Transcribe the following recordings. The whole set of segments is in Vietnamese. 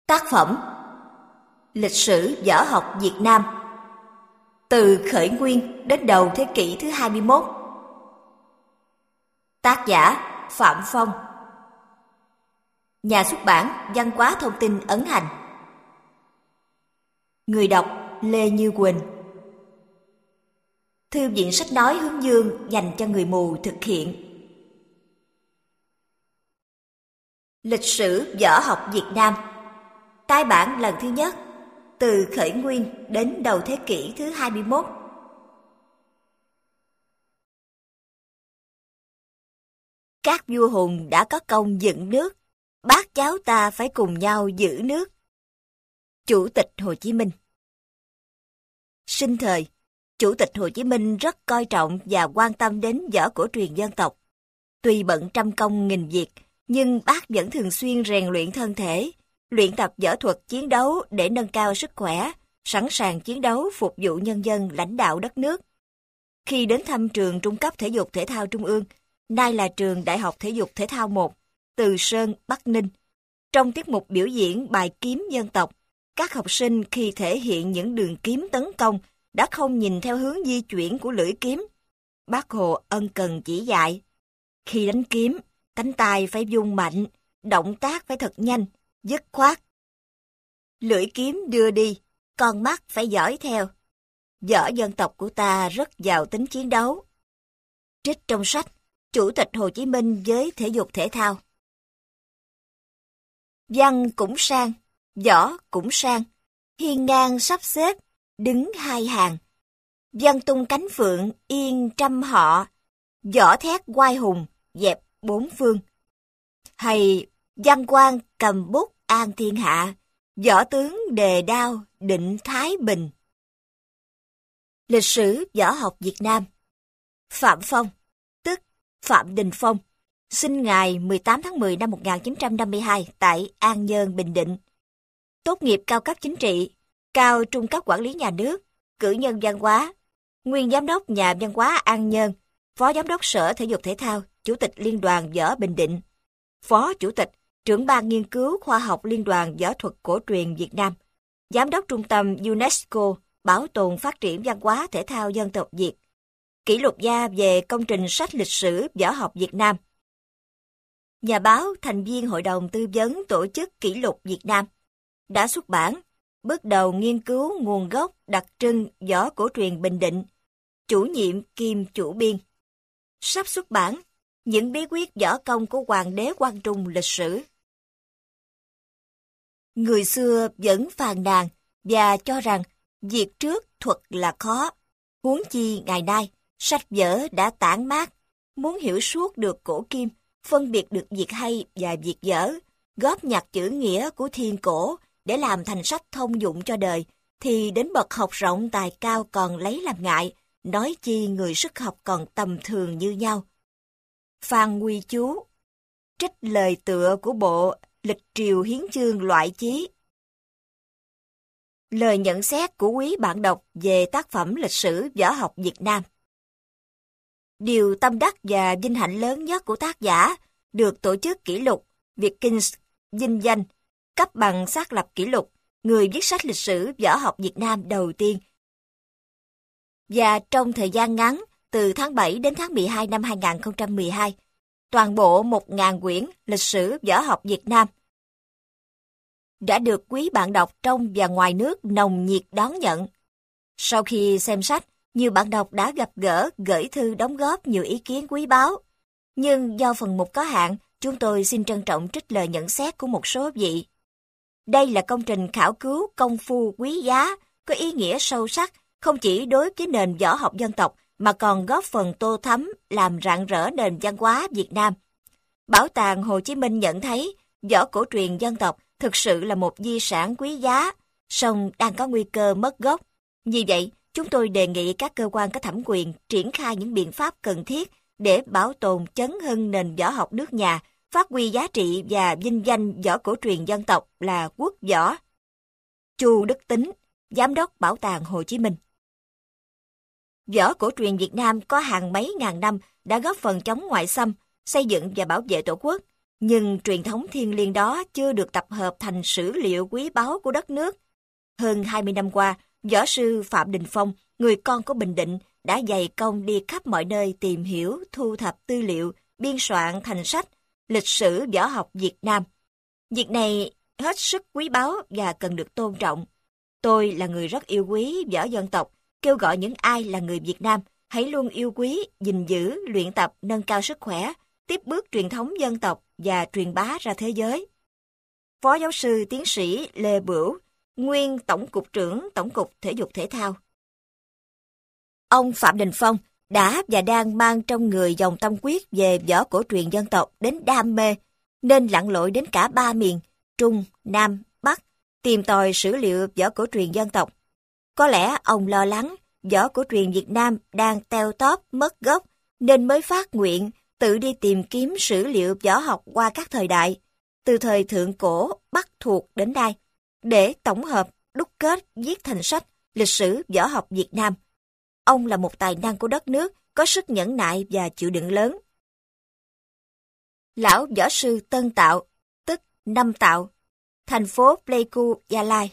Tác phẩm Lịch sử võ học Việt Nam từ khởi nguyên đến đầu thế kỷ thứ 21. Tác giả Phạm Phong. Nhà xuất bản Văn hóa Thông tin ấn hành. Người đọc Lê Như Quỳnh. Thư viện sách nói Hướng Dương dành cho người mù thực hiện. Lịch sử võ học Việt Nam, tái bản lần thứ nhất, từ khởi nguyên đến đầu thế kỷ thứ 21. Các vua hùng đã có công dựng nước, bác cháu ta phải cùng nhau giữ nước. Chủ tịch Hồ Chí Minh. Sinh thời, Chủ tịch Hồ Chí Minh rất coi trọng và quan tâm đến võ cổ truyền dân tộc. Tuy bận trăm công nghìn việc, nhưng bác vẫn thường xuyên rèn luyện thân thể, luyện tập võ thuật chiến đấu để nâng cao sức khỏe, sẵn sàng chiến đấu phục vụ nhân dân lãnh đạo đất nước. Khi đến thăm trường Trung cấp Thể dục Thể thao Trung ương, nay là trường Đại học Thể dục Thể thao 1, Từ Sơn, Bắc Ninh, trong tiết mục biểu diễn bài kiếm dân tộc, các học sinh khi thể hiện những đường kiếm tấn công đã không nhìn theo hướng di chuyển của lưỡi kiếm. Bác Hồ ân cần chỉ dạy, khi đánh kiếm, cánh tay phải vung mạnh, động tác phải thật nhanh, dứt khoát. Lưỡi kiếm đưa đi, con mắt phải dõi theo. Võ dân tộc của ta rất giàu tính chiến đấu. Trích trong sách Chủ tịch Hồ Chí Minh với thể dục thể thao. Văn cũng sang, võ cũng sang, hiên ngang sắp xếp, đứng hai hàng. Văn tung cánh phượng yên trăm họ, võ thét oai hùng dẹp bốn phương. Hay văn quan cầm bút an thiên hạ, võ tướng đề đao định thái bình. Lịch sử võ học Việt Nam. Phạm Phong, tức Phạm Đình Phong, sinh ngày 18 tháng 10 năm 1952 tại An Nhơn, Bình Định. Tốt nghiệp cao cấp chính trị, cao trung cấp quản lý nhà nước, cử nhân văn hóa, nguyên giám đốc nhà văn hóa An Nhơn, phó giám đốc Sở Thể dục Thể thao, chủ tịch Liên đoàn Võ Bình Định, phó chủ tịch, trưởng ban nghiên cứu khoa học Liên đoàn Võ thuật cổ truyền Việt Nam, giám đốc trung tâm UNESCO bảo tồn phát triển văn hóa thể thao dân tộc Việt, kỷ lục gia về công trình sách lịch sử võ học Việt Nam, nhà báo, thành viên Hội đồng Tư vấn Tổ chức Kỷ lục Việt Nam, đã xuất bản Bước đầu nghiên cứu nguồn gốc đặc trưng võ cổ truyền Bình Định, chủ nhiệm kiêm chủ biên. Sắp xuất bản Những bí quyết võ công của Hoàng đế Quang Trung lịch sử. Người xưa vẫn phàn nàn và cho rằng việc trước thuật là khó. Huống chi ngày nay, sách vở đã tản mát, muốn hiểu suốt được cổ kim, phân biệt được việc hay và việc dở, góp nhặt chữ nghĩa của thiên cổ để làm thành sách thông dụng cho đời, thì đến bậc học rộng tài cao còn lấy làm ngại, nói chi người sức học còn tầm thường như nhau. Phan Huy Chú, trích lời tựa của bộ Lịch triều hiến chương loại chí. Lời nhận xét của quý bạn đọc về tác phẩm lịch sử võ học Việt Nam. Điều tâm đắc và vinh hạnh lớn nhất của tác giả được tổ chức kỷ lục Vickings vinh danh, cấp bằng xác lập kỷ lục người viết sách lịch sử võ học Việt Nam đầu tiên. Và trong thời gian ngắn, từ tháng 7 đến tháng 12 năm 2012, toàn bộ 1.000 quyển lịch sử võ học Việt Nam đã được quý bạn đọc trong và ngoài nước nồng nhiệt đón nhận. Sau khi xem sách, nhiều bạn đọc đã gặp gỡ, gửi thư đóng góp nhiều ý kiến quý báu. Nhưng do phần mục có hạn, chúng tôi xin trân trọng trích lời nhận xét của một số vị. Đây là công trình khảo cứu công phu quý giá, có ý nghĩa sâu sắc, không chỉ đối với nền võ học dân tộc, mà còn góp phần tô thắm, làm rạng rỡ nền văn hóa Việt Nam. Bảo tàng Hồ Chí Minh nhận thấy, võ cổ truyền dân tộc thực sự là một di sản quý giá, song đang có nguy cơ mất gốc. Vì vậy, chúng tôi đề nghị các cơ quan có thẩm quyền triển khai những biện pháp cần thiết để bảo tồn chấn hưng nền võ học nước nhà, phát huy giá trị và vinh danh võ cổ truyền dân tộc là quốc võ. Chu Đức Tính, Giám đốc Bảo tàng Hồ Chí Minh. Võ cổ truyền Việt Nam có hàng mấy ngàn năm đã góp phần chống ngoại xâm, xây dựng và bảo vệ Tổ quốc. Nhưng truyền thống thiêng liêng đó chưa được tập hợp thành sử liệu quý báu của đất nước. Hơn 20 năm qua, võ sư Phạm Đình Phong, người con của Bình Định, đã dày công đi khắp mọi nơi tìm hiểu, thu thập tư liệu, biên soạn thành sách Lịch sử võ học Việt Nam. Việc này hết sức quý báu và cần được tôn trọng. Tôi là người rất yêu quý võ dân tộc, kêu gọi những ai là người Việt Nam hãy luôn yêu quý, gìn giữ, luyện tập, nâng cao sức khỏe, tiếp bước truyền thống dân tộc và truyền bá ra thế giới. Phó giáo sư tiến sĩ Lê Bửu, nguyên Tổng cục trưởng Tổng cục Thể dục Thể thao. Ông Phạm Đình Phong đã và đang mang trong người dòng tâm huyết về võ cổ truyền dân tộc đến đam mê, nên lặn lội đến cả ba miền, Trung, Nam, Bắc, tìm tòi sử liệu võ cổ truyền dân tộc. Có lẽ ông lo lắng võ cổ truyền Việt Nam đang teo tóp mất gốc, nên mới phát nguyện tự đi tìm kiếm sử liệu võ học qua các thời đại, từ thời thượng cổ Bắc thuộc đến nay, để tổng hợp, đúc kết, viết thành sách Lịch sử võ học Việt Nam. Ông là một tài năng của đất nước, có sức nhẫn nại và chịu đựng lớn. Lão võ sư Tân Tạo, tức Năm Tạo, thành phố Pleiku, Gia Lai.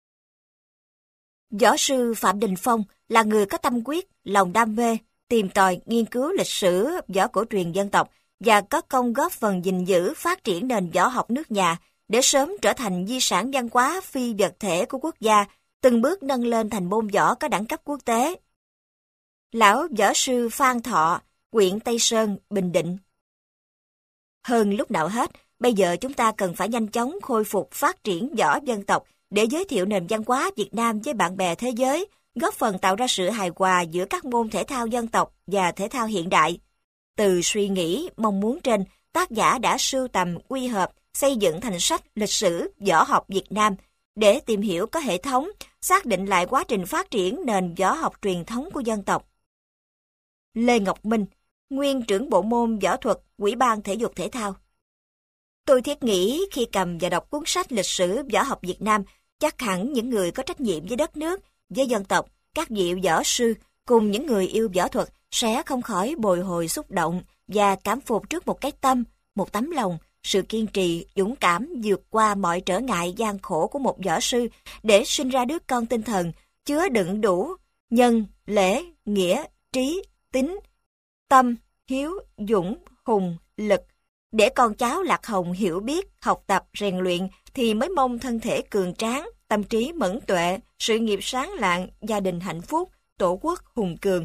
Võ sư Phạm Đình Phong là người có tâm huyết, lòng đam mê, tìm tòi, nghiên cứu lịch sử võ cổ truyền dân tộc và có công góp phần gìn giữ, phát triển nền võ học nước nhà để sớm trở thành di sản văn hóa phi vật thể của quốc gia, từng bước nâng lên thành môn võ có đẳng cấp quốc tế. Lão võ sư Phan Thọ, huyện Tây Sơn, Bình Định. Hơn lúc nào hết, bây giờ chúng ta cần phải nhanh chóng khôi phục phát triển võ dân tộc để giới thiệu nền văn hóa Việt Nam với bạn bè thế giới, góp phần tạo ra sự hài hòa giữa các môn thể thao dân tộc và thể thao hiện đại. Từ suy nghĩ, mong muốn trên, tác giả đã sưu tầm, quy hợp, xây dựng thành sách Lịch sử võ học Việt Nam để tìm hiểu có hệ thống, xác định lại quá trình phát triển nền võ học truyền thống của dân tộc. Lê Ngọc Minh, nguyên trưởng bộ môn võ thuật, Ủy ban Thể dục Thể thao. Tôi thiết nghĩ khi cầm và đọc cuốn sách Lịch sử võ học Việt Nam, chắc hẳn những người có trách nhiệm với đất nước, với dân tộc, các vị võ sư cùng những người yêu võ thuật sẽ không khỏi bồi hồi xúc động và cảm phục trước một cái tâm, một tấm lòng, sự kiên trì, dũng cảm vượt qua mọi trở ngại gian khổ của một võ sư để sinh ra đứa con tinh thần, chứa đựng đủ nhân, lễ, nghĩa, trí, tín, tâm, hiếu, dũng, hùng, lực. Để con cháu Lạc Hồng hiểu biết, học tập, rèn luyện thì mới mong thân thể cường tráng, tâm trí mẫn tuệ, sự nghiệp sáng lạng, gia đình hạnh phúc, tổ quốc hùng cường.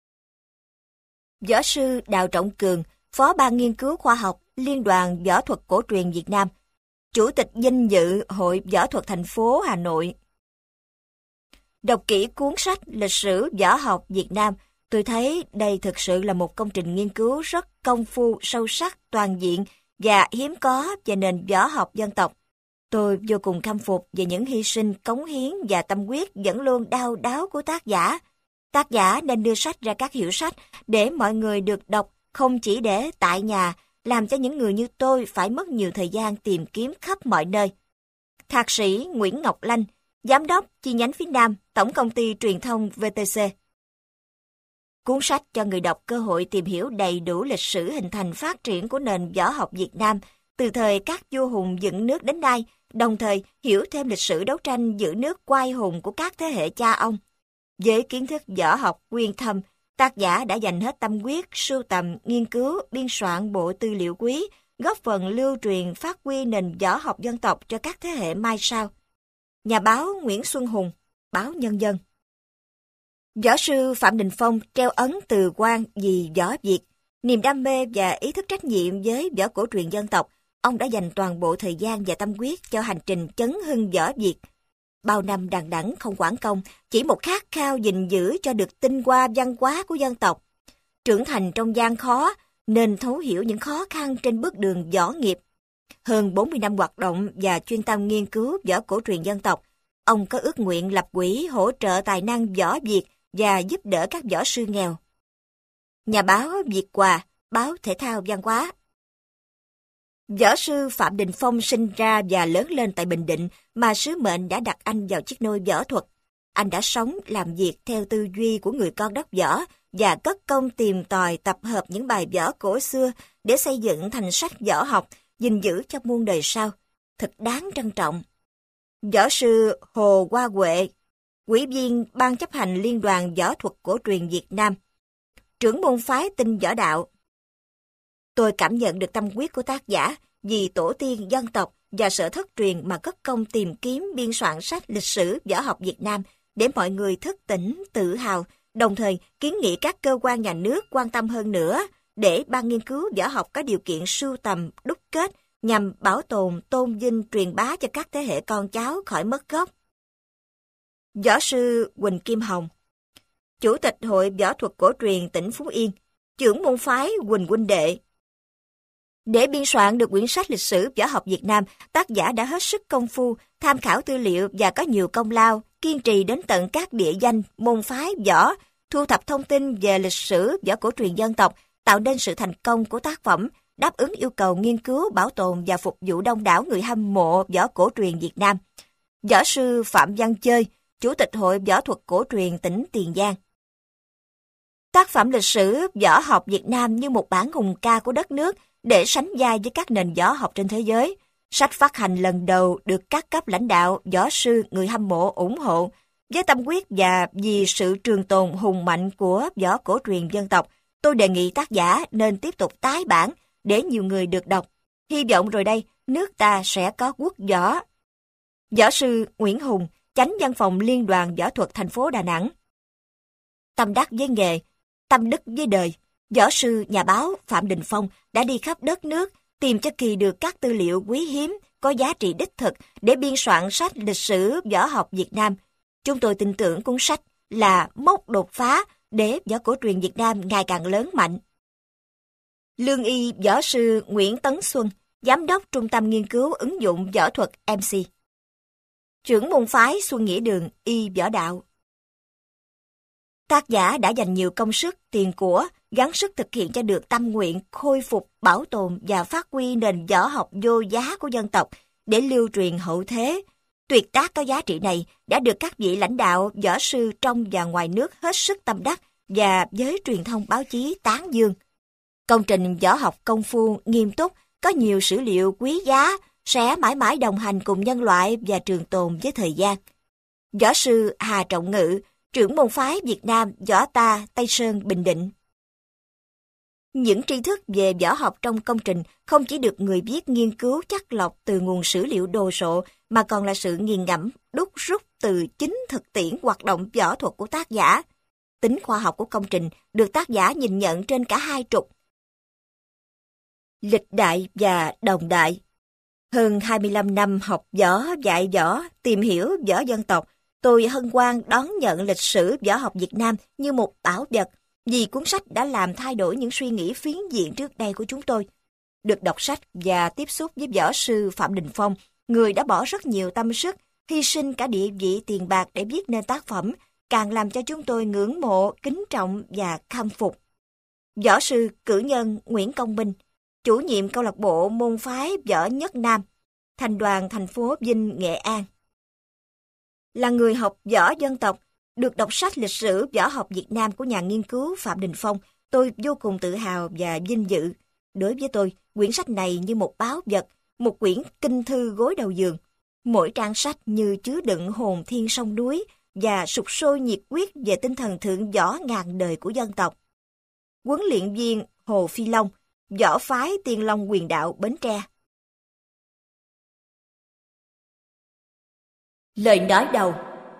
Võ sư Đào Trọng Cường, Phó ban nghiên cứu khoa học, Liên đoàn Võ thuật cổ truyền Việt Nam, Chủ tịch danh dự Hội Võ thuật thành phố Hà Nội. Đọc kỹ cuốn sách Lịch sử võ học Việt Nam, tôi thấy đây thực sự là một công trình nghiên cứu rất công phu, sâu sắc, toàn diện và hiếm có về nền võ học dân tộc. Tôi vô cùng khâm phục về những hy sinh, cống hiến và tâm huyết vẫn luôn đau đáu của tác giả. Tác giả nên đưa sách ra các hiệu sách để mọi người được đọc, không chỉ để tại nhà, làm cho những người như tôi phải mất nhiều thời gian tìm kiếm khắp mọi nơi. Thạc sĩ Nguyễn Ngọc Lanh, Giám đốc chi nhánh phía Nam, Tổng công ty Truyền thông VTC. Cuốn sách cho người đọc cơ hội tìm hiểu đầy đủ lịch sử hình thành phát triển của nền võ học Việt Nam từ thời các vua hùng dựng nước đến nay, đồng thời hiểu thêm lịch sử đấu tranh giữ nước oai hùng của các thế hệ cha ông. Với kiến thức võ học uyên thâm, tác giả đã dành hết tâm huyết, sưu tầm, nghiên cứu, biên soạn bộ tư liệu quý, góp phần lưu truyền phát huy nền võ học dân tộc cho các thế hệ mai sau. Nhà báo Nguyễn Xuân Hùng, báo Nhân dân. Võ sư Phạm Đình Phong treo ấn từ quan vì võ Việt, niềm đam mê và ý thức trách nhiệm với võ cổ truyền dân tộc, ông đã dành toàn bộ thời gian và tâm huyết cho hành trình chấn hưng võ Việt. Bao năm đằng đẵng không quản công, chỉ một khát khao gìn giữ cho được tinh hoa văn hóa của dân tộc. Trưởng thành trong gian khó, nên thấu hiểu những khó khăn trên bước đường võ nghiệp. Hơn 40 năm hoạt động và chuyên tâm nghiên cứu võ cổ truyền dân tộc, ông có ước nguyện lập quỹ hỗ trợ tài năng võ Việt và giúp đỡ các võ sư nghèo. Nhà báo Việt Hòa, báo Thể thao Văn hóa. Võ sư Phạm Đình Phong sinh ra và lớn lên tại Bình Định mà sứ mệnh đã đặt anh vào chiếc nôi võ thuật. Anh đã sống, làm việc theo tư duy của người con đất võ và cất công tìm tòi tập hợp những bài võ cổ xưa để xây dựng thành sách võ học gìn giữ cho muôn đời sau, thật đáng trân trọng. Võ sư Hồ Hoa Huệ, Ủy viên Ban chấp hành Liên đoàn Võ thuật cổ truyền Việt Nam, trưởng môn phái Tinh Võ Đạo. Tôi cảm nhận được tâm huyết của tác giả vì tổ tiên dân tộc và sở thất truyền mà cất công tìm kiếm biên soạn sách lịch sử võ học Việt Nam để mọi người thức tỉnh, tự hào, đồng thời kiến nghị các cơ quan nhà nước quan tâm hơn nữa để Ban nghiên cứu võ học có điều kiện sưu tầm, đúc kết nhằm bảo tồn, tôn vinh, truyền bá cho các thế hệ con cháu khỏi mất gốc. Võ sư Huỳnh Kim Hồng, Chủ tịch Hội Võ thuật cổ truyền tỉnh Phú Yên, trưởng môn phái Huỳnh huynh đệ. Để biên soạn được quyển sách lịch sử võ học Việt Nam, tác giả đã hết sức công phu, tham khảo tư liệu và có nhiều công lao, kiên trì đến tận các địa danh, môn phái võ, thu thập thông tin về lịch sử võ cổ truyền dân tộc, tạo nên sự thành công của tác phẩm, đáp ứng yêu cầu nghiên cứu, bảo tồn và phục vụ đông đảo người hâm mộ võ cổ truyền Việt Nam. Võ sư Phạm Văn Chơi, Chủ tịch Hội Võ thuật cổ truyền tỉnh Tiền Giang. Tác phẩm lịch sử võ học Việt Nam như một bản hùng ca của đất nước để sánh vai với các nền võ học trên thế giới. Sách phát hành lần đầu được các cấp lãnh đạo, võ sư, người hâm mộ ủng hộ. Với tâm huyết và vì sự trường tồn hùng mạnh của võ cổ truyền dân tộc, tôi đề nghị tác giả nên tiếp tục tái bản để nhiều người được đọc. Hy vọng rồi đây, nước ta sẽ có quốc võ. Võ sư Nguyễn Hùng, Chánh Văn phòng Liên đoàn Võ thuật thành phố Đà Nẵng. Tâm đắc với nghề, tâm đức với đời, võ sư nhà báo Phạm Đình Phong đã đi khắp đất nước tìm cho kỳ được các tư liệu quý hiếm có giá trị đích thực để biên soạn sách lịch sử võ học Việt Nam. Chúng tôi tin tưởng cuốn sách là mốc đột phá để võ cổ truyền Việt Nam ngày càng lớn mạnh. Lương y võ sư Nguyễn Tấn Xuân, Giám đốc Trung tâm Nghiên cứu ứng dụng võ thuật MC. Trưởng môn phái Xuân Nghĩa Đường y võ đạo. Tác giả đã dành nhiều công sức, tiền của, gắng sức thực hiện cho được tâm nguyện khôi phục, bảo tồn và phát huy nền võ học vô giá của dân tộc để lưu truyền hậu thế. Tuyệt tác có giá trị này đã được các vị lãnh đạo, võ sư trong và ngoài nước hết sức tâm đắc và giới truyền thông báo chí tán dương. Công trình võ học công phu, nghiêm túc, có nhiều sử liệu quý giá, sẽ mãi mãi đồng hành cùng nhân loại và trường tồn với thời gian. Võ sư Hà Trọng Ngự, trưởng môn phái Việt Nam Võ Ta Tây Sơn Bình Định. Những tri thức về võ học trong công trình không chỉ được người viết nghiên cứu chắt lọc từ nguồn sử liệu đồ sộ, mà còn là sự nghiền ngẫm, đúc rút từ chính thực tiễn hoạt động võ thuật của tác giả. Tính khoa học của công trình được tác giả nhìn nhận trên cả hai trục: lịch đại và đồng đại. Hơn 25 năm học võ, dạy võ, tìm hiểu võ dân tộc, tôi hân hoan đón nhận lịch sử võ học Việt Nam như một bảo vật, vì cuốn sách đã làm thay đổi những suy nghĩ phiến diện trước đây của chúng tôi. Được đọc sách và tiếp xúc với võ sư Phạm Đình Phong, người đã bỏ rất nhiều tâm sức, hy sinh cả địa vị tiền bạc để viết nên tác phẩm, càng làm cho chúng tôi ngưỡng mộ, kính trọng và khâm phục. Võ sư cử nhân Nguyễn Công Minh, chủ nhiệm câu lạc bộ môn phái võ Nhất Nam, thành đoàn thành phố Vinh, Nghệ An. Là người học võ dân tộc, được đọc sách lịch sử võ học Việt Nam của nhà nghiên cứu Phạm Đình Phong, tôi vô cùng tự hào và vinh dự. Đối với tôi, quyển sách này như một báu vật, một quyển kinh thư gối đầu giường. Mỗi trang sách như chứa đựng hồn thiên sông núi và sục sôi nhiệt huyết về tinh thần thượng võ ngàn đời của dân tộc. Huấn luyện viên Hồ Phi Long, võ phái Tiên Long Quyền Đạo Bến Tre. Lời nói đầu.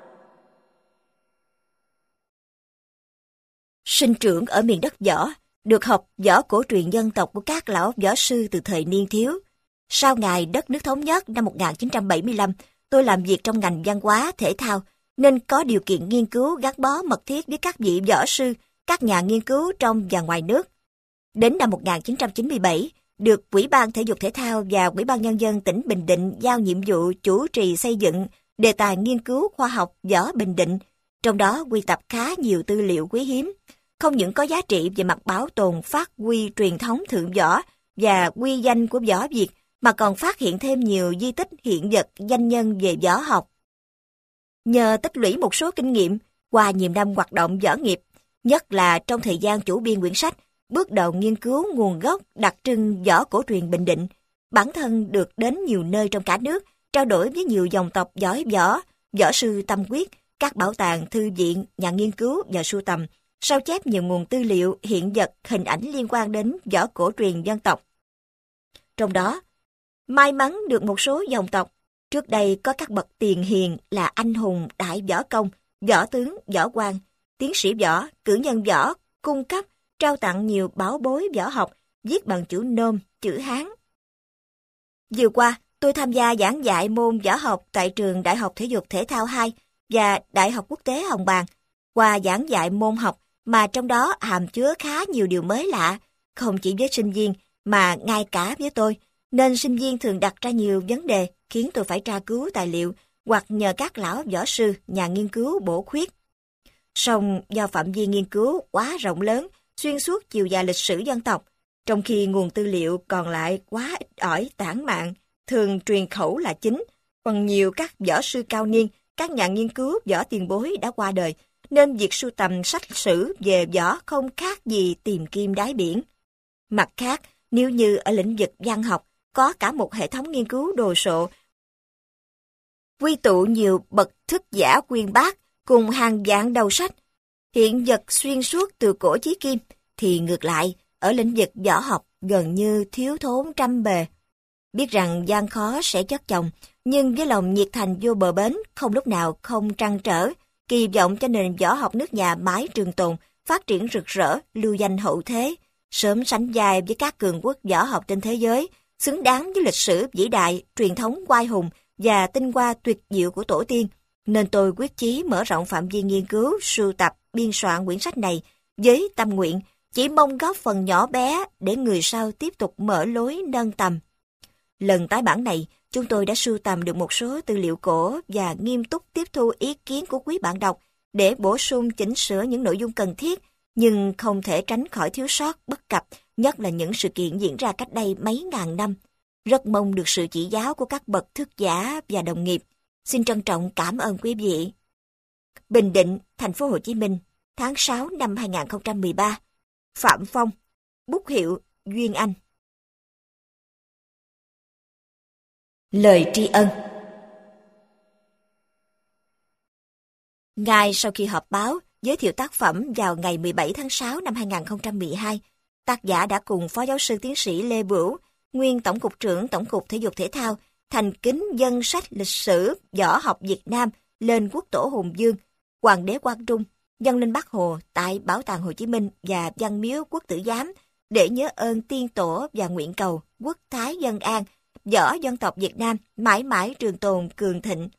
Sinh trưởng ở miền đất võ, được học võ cổ truyền dân tộc của các lão võ sư từ thời niên thiếu. Sau ngày đất nước thống nhất năm 1975, tôi làm việc trong ngành văn hóa, thể thao, nên có điều kiện nghiên cứu gắn bó mật thiết với các vị võ sư, các nhà nghiên cứu trong và ngoài nước. Đến năm 1997, được Ủy ban Thể dục Thể thao và Ủy ban Nhân dân tỉnh Bình Định giao nhiệm vụ chủ trì xây dựng đề tài nghiên cứu khoa học võ Bình Định, trong đó quy tập khá nhiều tư liệu quý hiếm, không những có giá trị về mặt bảo tồn, phát huy truyền thống thượng võ và quy danh của võ Việt, mà còn phát hiện thêm nhiều di tích hiện vật danh nhân về võ học. Nhờ tích lũy một số kinh nghiệm qua nhiều năm hoạt động võ nghiệp, nhất là trong thời gian chủ biên quyển sách, bước đầu nghiên cứu nguồn gốc đặc trưng võ cổ truyền Bình Định, Bản thân được đến nhiều nơi trong cả nước, trao đổi với nhiều dòng tộc giỏi võ, võ sư tâm quyết, các bảo tàng, thư viện, nhà nghiên cứu và sưu tầm, sao chép nhiều nguồn tư liệu, hiện vật, hình ảnh liên quan đến võ cổ truyền dân tộc. Trong đó, may mắn được một số dòng tộc, trước đây có các bậc tiền hiền là anh hùng, đại võ công, võ tướng, võ quan, tiến sĩ võ, cử nhân võ, cung cấp, trao tặng nhiều bảo bối võ học, viết bằng chữ Nôm, chữ Hán. Vừa qua, tôi tham gia giảng dạy môn võ học tại trường Đại học Thể dục Thể thao 2 và Đại học Quốc tế Hồng Bàng. Qua giảng dạy môn học mà trong đó hàm chứa khá nhiều điều mới lạ, không chỉ với sinh viên mà ngay cả với tôi, nên sinh viên thường đặt ra nhiều vấn đề khiến tôi phải tra cứu tài liệu hoặc nhờ các lão võ sư, nhà nghiên cứu bổ khuyết. Song do phạm vi nghiên cứu quá rộng lớn, xuyên suốt chiều dài lịch sử dân tộc, trong khi nguồn tư liệu còn lại quá ít ỏi tản mạn, thường truyền khẩu là chính, còn nhiều các võ sư cao niên, các nhà nghiên cứu võ tiền bối đã qua đời, nên việc sưu tầm sách sử về võ không khác gì tìm kim đáy biển. Mặt khác, nếu như ở lĩnh vực văn học, có cả một hệ thống nghiên cứu đồ sộ, quy tụ nhiều bậc thức giả uyên bác cùng hàng vạn đầu sách, hiện vật xuyên suốt từ cổ chí kim, thì ngược lại, ở lĩnh vực võ học gần như thiếu thốn trăm bề. Biết rằng gian khó sẽ chất chồng, nhưng với lòng nhiệt thành vô bờ bến, không lúc nào không trăn trở, kỳ vọng cho nền võ học nước nhà mãi trường tồn, phát triển rực rỡ, lưu danh hậu thế, sớm sánh vai với các cường quốc võ học trên thế giới, xứng đáng với lịch sử vĩ đại, truyền thống oai hùng và tinh hoa tuyệt diệu của tổ tiên, nên tôi quyết chí mở rộng phạm vi nghiên cứu, sưu tập, biên soạn quyển sách này với tâm nguyện chỉ mong góp phần nhỏ bé để người sau tiếp tục mở lối nâng tầm. Lần tái bản này, chúng tôi đã sưu tầm được một số tư liệu cổ và nghiêm túc tiếp thu ý kiến của quý bạn đọc để bổ sung chỉnh sửa những nội dung cần thiết, nhưng không thể tránh khỏi thiếu sót, bất cập, nhất là những sự kiện diễn ra cách đây mấy ngàn năm. Rất mong được sự chỉ giáo của các bậc thức giả và đồng nghiệp. Xin trân trọng cảm ơn quý vị. Bình Định, Thành phố Hồ Chí Minh, tháng 6 năm 2013. Phạm Phong, bút hiệu Duyên Anh. Lời tri ân. Ngay sau khi họp báo giới thiệu tác phẩm vào ngày 17 tháng 6 năm 2012, tác giả đã cùng Phó Giáo sư Tiến sĩ Lê Bửu, nguyên Tổng cục trưởng Tổng cục Thể dục Thể thao, thành kính dâng sách lịch sử võ học Việt Nam lên Quốc tổ Hùng Vương, Hoàng đế Quang Trung, dâng lên Bác Hồ tại Bảo tàng Hồ Chí Minh và Văn miếu Quốc tử giám để nhớ ơn tiên tổ và nguyện cầu quốc thái dân an, võ dân tộc Việt Nam mãi mãi trường tồn cường thịnh.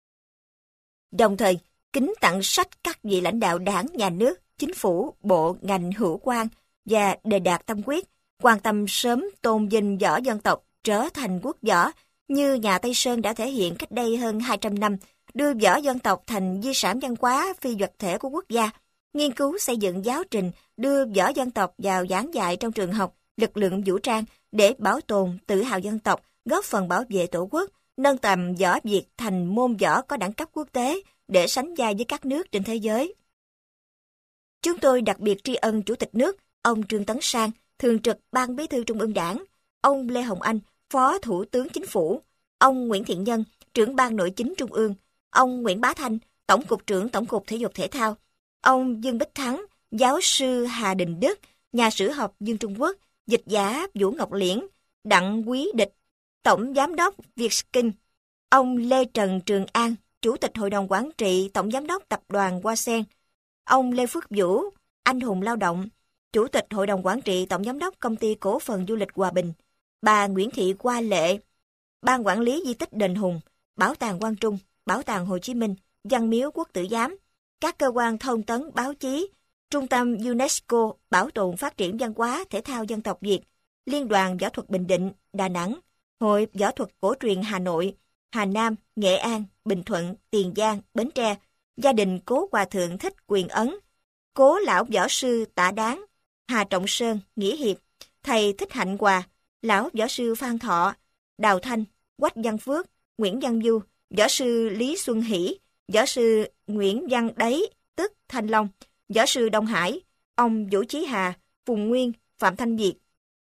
Đồng thời, kính tặng sách các vị lãnh đạo Đảng, Nhà nước, Chính phủ, bộ, ngành hữu quan và đề đạt tâm quyết, quan tâm sớm tôn vinh võ dân tộc trở thành quốc võ như nhà Tây Sơn đã thể hiện cách đây hơn 200 năm, đưa võ dân tộc thành di sản văn hóa phi vật thể của quốc gia, nghiên cứu xây dựng giáo trình, đưa võ dân tộc vào giảng dạy trong trường học, lực lượng vũ trang để bảo tồn, tự hào dân tộc, góp phần bảo vệ tổ quốc, nâng tầm võ Việt thành môn võ có đẳng cấp quốc tế để sánh vai với các nước trên thế giới. Chúng tôi đặc biệt tri ân Chủ tịch nước, ông Trương Tấn Sang, Thường trực Ban Bí thư Trung ương Đảng, ông Lê Hồng Anh, Phó Thủ tướng Chính phủ, ông Nguyễn Thiện Nhân, Trưởng Ban Nội chính Trung ương, ông Nguyễn Bá Thanh, Tổng cục trưởng Tổng cục Thể dục Thể thao, ông Dương Bích Thắng, giáo sư Hà Đình Đức, nhà sử học Dương Trung Quốc, dịch giả Vũ Ngọc Liễn, Đặng Quý Địch, Tổng Giám đốc Vietskin, ông Lê Trần Trường An, Chủ tịch Hội đồng Quản trị Tổng Giám đốc Tập đoàn Hoa Sen, ông Lê Phước Vũ, anh hùng lao động, Chủ tịch Hội đồng Quản trị Tổng Giám đốc Công ty Cổ phần Du lịch Hòa Bình, bà Nguyễn Thị Hoa Lệ, Ban Quản lý Di tích Đền Hùng, Bảo tàng Quang Trung, Bảo tàng Hồ Chí Minh, Văn miếu Quốc tử giám, các cơ quan thông tấn báo chí, Trung tâm UNESCO Bảo tồn Phát triển Văn hóa Thể thao Dân tộc Việt, Liên đoàn Võ thuật Bình Định, Đà Nẵng, Hội Võ thuật Cổ truyền Hà Nội, Hà Nam, Nghệ An, Bình Thuận, Tiền Giang, Bến Tre, gia đình cố Hòa thượng Thích Quyền Ấn, cố lão võ sư Tạ Đáng, Hà Trọng Sơn, Nghĩa Hiệp, thầy Thích Hạnh Hòa, lão võ sư Phan Thọ, Đào Thanh, Quách Văn Phước, Nguyễn Văn Du, võ sư Lý Xuân Hỷ, võ sư Nguyễn Văn Đấy, tức Thanh Long, võ sư Đông Hải, ông Vũ Chí Hà, Phùng Nguyên, Phạm Thanh Việt.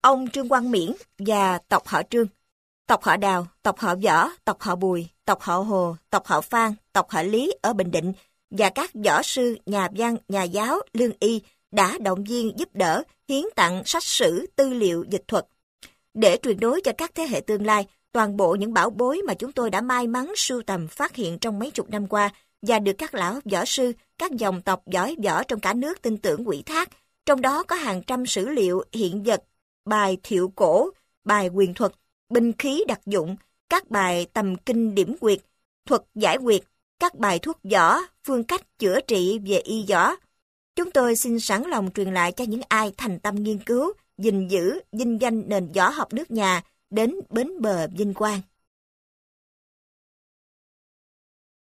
ông Trương Quang Miễn và tộc họ Trương, tộc họ Đào, tộc họ Võ, tộc họ Bùi, tộc họ Hồ, tộc họ Phan, tộc họ Lý ở Bình Định và các võ sư, nhà văn, nhà giáo, lương y đã động viên giúp đỡ, hiến tặng sách sử, tư liệu, dịch thuật. Để truyền nối cho các thế hệ tương lai, toàn bộ những bảo bối mà chúng tôi đã may mắn sưu tầm phát hiện trong mấy chục năm qua và được các lão võ sư, các dòng tộc giỏi võ trong cả nước tin tưởng ủy thác, trong đó có hàng trăm sử liệu, hiện vật, bài thiệu cổ, bài quyền thuật, binh khí đặc dụng, các bài tầm kinh điểm quyệt, thuật giải quyệt, các bài thuốc võ, phương cách chữa trị về y võ. Chúng tôi xin sẵn lòng truyền lại cho những ai thành tâm nghiên cứu, gìn giữ, vinh danh nền võ học nước nhà đến bến bờ vinh quang.